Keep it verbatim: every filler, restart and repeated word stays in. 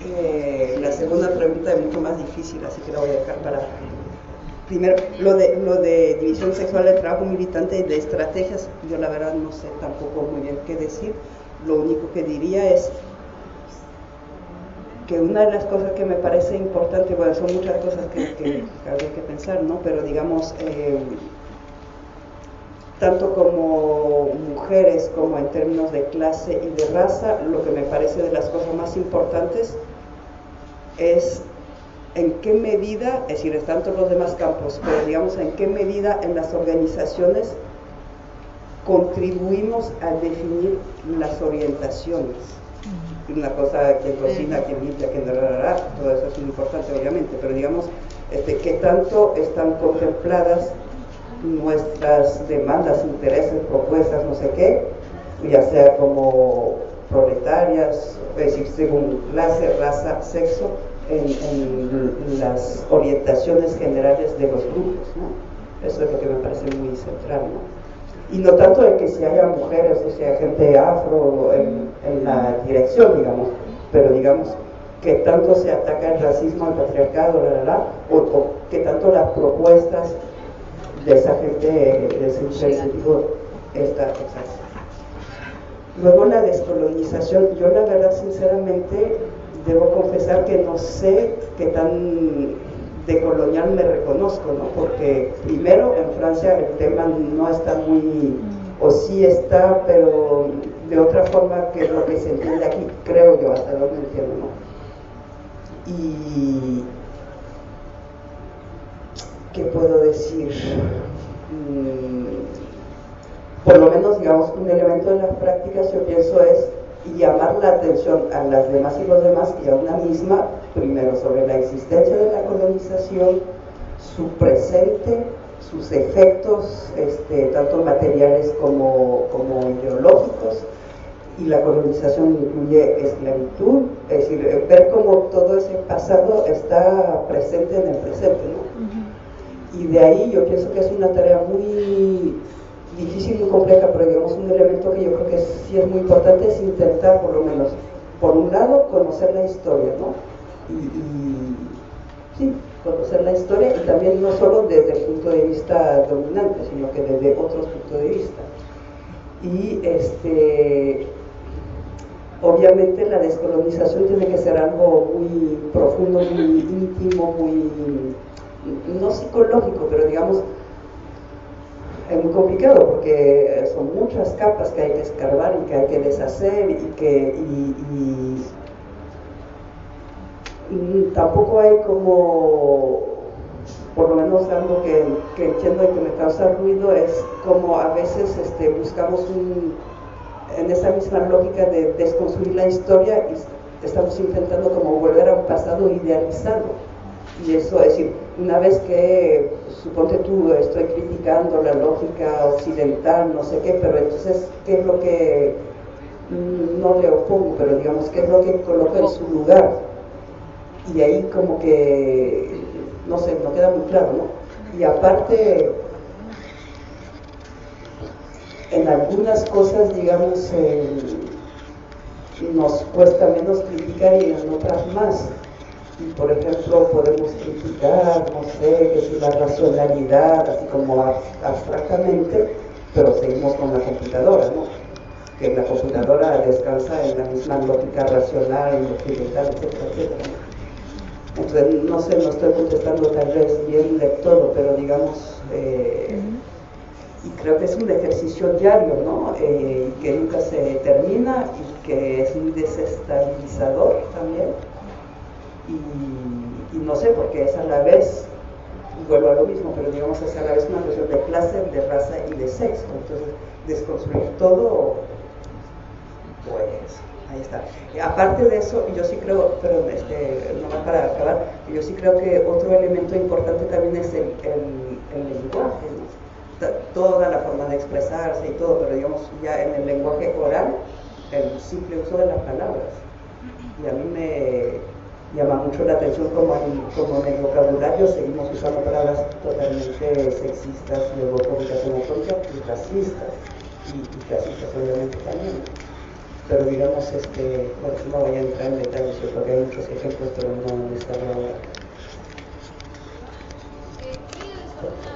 Eh, la segunda pregunta es mucho más difícil, así que la voy a dejar para... Primero, lo de, lo de división sexual del trabajo militante y de estrategias, yo la verdad no sé tampoco muy bien qué decir. Lo único que diría es que una de las cosas que me parece importante, bueno, son muchas cosas que, que, que habría que pensar, ¿no? Pero digamos, eh, tanto como mujeres como en términos de clase y de raza, lo que me parece de las cosas más importantes es en qué medida, es decir, están todos los demás campos, pero digamos en qué medida en las organizaciones contribuimos a definir las orientaciones. Una cosa, quien cocina, quien limpia, quien rarará, todo eso es muy importante obviamente, pero digamos, este, qué tanto están contempladas nuestras demandas, intereses, propuestas, no sé qué, ya sea como proletarias, es decir, según clase, raza, sexo, en, en las orientaciones generales de los grupos, ¿no? Eso es lo que me parece muy central, ¿no? Y no tanto de que si haya mujeres o sea gente afro en, en la dirección, digamos, pero digamos que tanto se ataca el racismo, el patriarcado, la, la, la, o, o que tanto las propuestas de esa gente de ese sentido está exacto. Luego la descolonización, yo la verdad sinceramente debo confesar que no sé qué tan decolonial me reconozco, ¿no? Porque primero en Francia el tema no está muy, o sí está, pero de otra forma que lo que se entiende aquí, creo yo, hasta donde entiendo, ¿no? Y ¿qué puedo decir? Por lo menos, digamos, un elemento de las prácticas, yo pienso, es llamar la atención a las demás y los demás y a una misma, primero, sobre la existencia de la colonización, su presente, sus efectos, este, tanto materiales como, como ideológicos, y la colonización incluye esclavitud, es decir, ver cómo todo ese pasado está presente en el presente, ¿no? Uh-huh. Y de ahí yo pienso que es una tarea muy difícil y compleja, pero digamos un elemento que yo creo que sí es muy importante es intentar, por lo menos, por un lado, conocer la historia, ¿no? Y, y sí, conocer la historia y también no solo desde el punto de vista dominante, sino que desde otros puntos de vista. Y este, obviamente la descolonización tiene que ser algo muy profundo, muy íntimo, muy, no psicológico, pero digamos, es muy complicado porque son muchas capas que hay que escarbar y que hay que deshacer y que y, y, y tampoco hay como, por lo menos algo que, que entiendo y que me causa ruido es como a veces este, buscamos un, en esa misma lógica de desconstruir la historia y estamos intentando como volver a un pasado idealizado. Y eso, es decir, una vez que, suponte tú, estoy criticando la lógica occidental, no sé qué, pero entonces, ¿qué es lo que, no le opongo, pero digamos, qué es lo que coloco en su lugar? Y ahí como que, no sé, no queda muy claro, ¿no? Y aparte, en algunas cosas, digamos, eh, nos cuesta menos criticar y en otras más. Y por ejemplo podemos criticar, no sé, que si la racionalidad, así como abstractamente, pero seguimos con la computadora, ¿no? Que la computadora descansa en la misma lógica racional, occidental, etcétera, etcétera. Entonces, no sé, no estoy contestando tal vez bien de todo, pero digamos, eh, y creo que es un ejercicio diario, ¿no? Eh, que nunca se termina y que es muy desestabilizador también. Y, y no sé, porque es a la vez, vuelvo a lo mismo, pero digamos es a la vez una cuestión de clase, de raza y de sexo. Entonces, desconstruir todo, pues, ahí está. Y aparte de eso, yo sí creo, pero este, nomás para acabar, yo sí creo que otro elemento importante también es el, el, el lenguaje, ¿no? Toda la forma de expresarse y todo, pero digamos ya en el lenguaje oral, el simple uso de las palabras. Y a mí me llama mucho la atención como en, como en el vocabulario seguimos usando palabras totalmente sexistas, neurofóbicas, homofóbicas y racistas, y, y clasistas obviamente también. pero digamos, este, bueno, no voy a entrar en detalles porque hay muchos ejemplos, pero no necesitamos ahora.